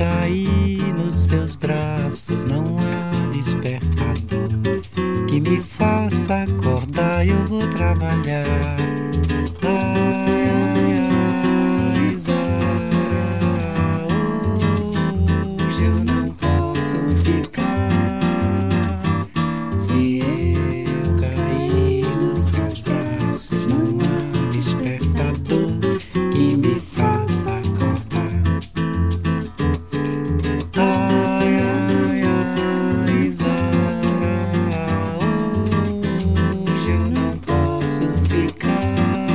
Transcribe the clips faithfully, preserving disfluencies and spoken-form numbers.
cair nos seus braços, não há despertador que me faça acordar. Eu vou trabalhar. Ai, ai, ai, Isaura, hoje eu não posso ficar. Se eu cair nos seus braços, não há despertador que me faça acordar. Ai, ai, ai, Isaura, hoje eu não posso ficar.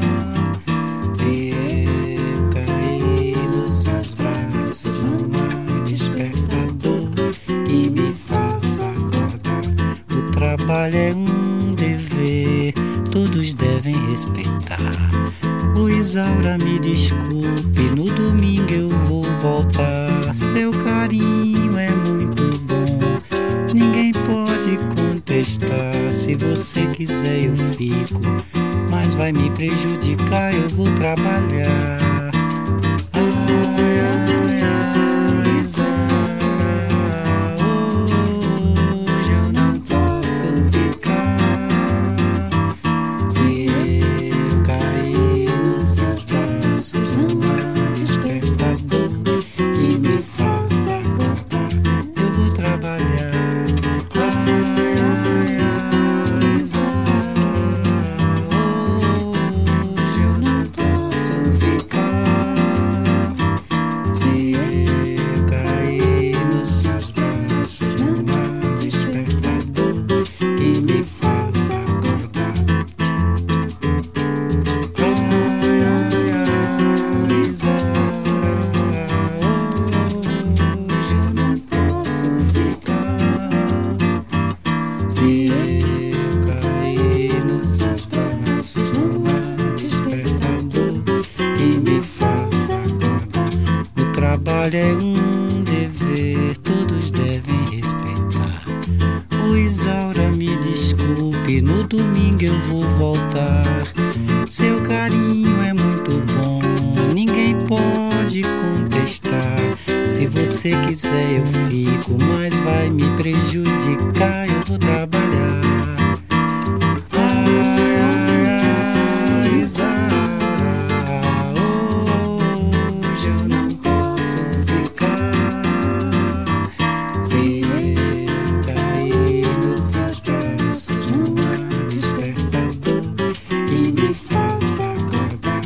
Se eu cair nos seus braços, não há despertador que me faça acordar. O trabalho é um dever, todos devem respeitar. O Isaura, me desculpe, no domingo eu vou voltar. Seu carinho é muito bom, ninguém pode contestar. Se você quiser eu fico, mas vai me prejudicar, eu vou trabalhar. Ai, ai, ai, Isaura, hoje eu não posso ficar. Se eu cair nos seus braços, não há despertador que me faça acordar. Eu vou trabalhar. Ai, ai, ai, Isaura, hoje eu não posso ficar. Se eu cair nos seus braços, não há despertador que me faça acordar. Ai, ai, ai, Isaura, hoje eu não posso ficar. Se eu cair nos seus braços, não há despertador que me faça acordar. O trabalho é um dever, todos devem respeitar. O Isaura, me desculpe, no domingo eu vou voltar. Seu carinho é muito bom, ninguém pode contestar. Se você quiser eu fico, mas vai me prejudicar, eu vou trabalhar. Ai, ai, ai, Isaura, hoje eu não posso ficar. Se eu cair nos seus braços, não há despertador que me faça acordar.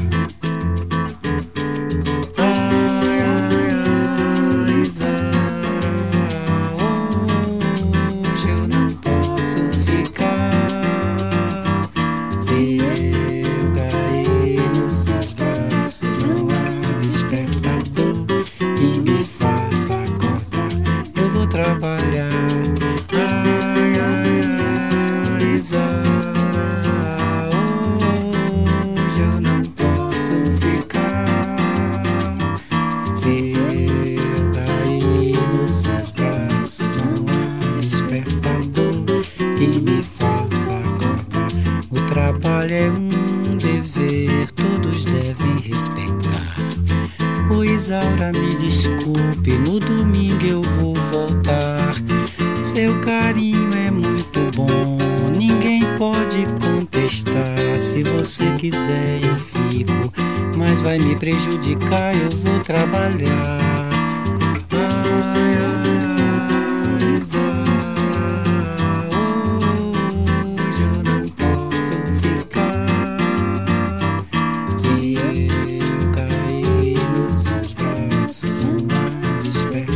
Ai, ai, ai, Isaura, hoje eu não posso ficar. Se eu cair nos seus braços, não há despertador que me faça acordar. Eu vou trabalhar. Ai, ai, ai, Isaura, hoje eu não posso ficar. Se eu cair nos seus braços, não há despertador que me faça acordar. O trabalho é um dever, todos devem respeitar. O Isaura, me desculpe, no domingo eu vou voltar. Seu carinho é muito bom, ninguém pode contestar. Se você quiser eu fico, mas vai me prejudicar, eu vou trabalhar. Ai, ai, ai, Isaura, hoje eu não posso ficar. Se eu cair nos seus braços, não há despertador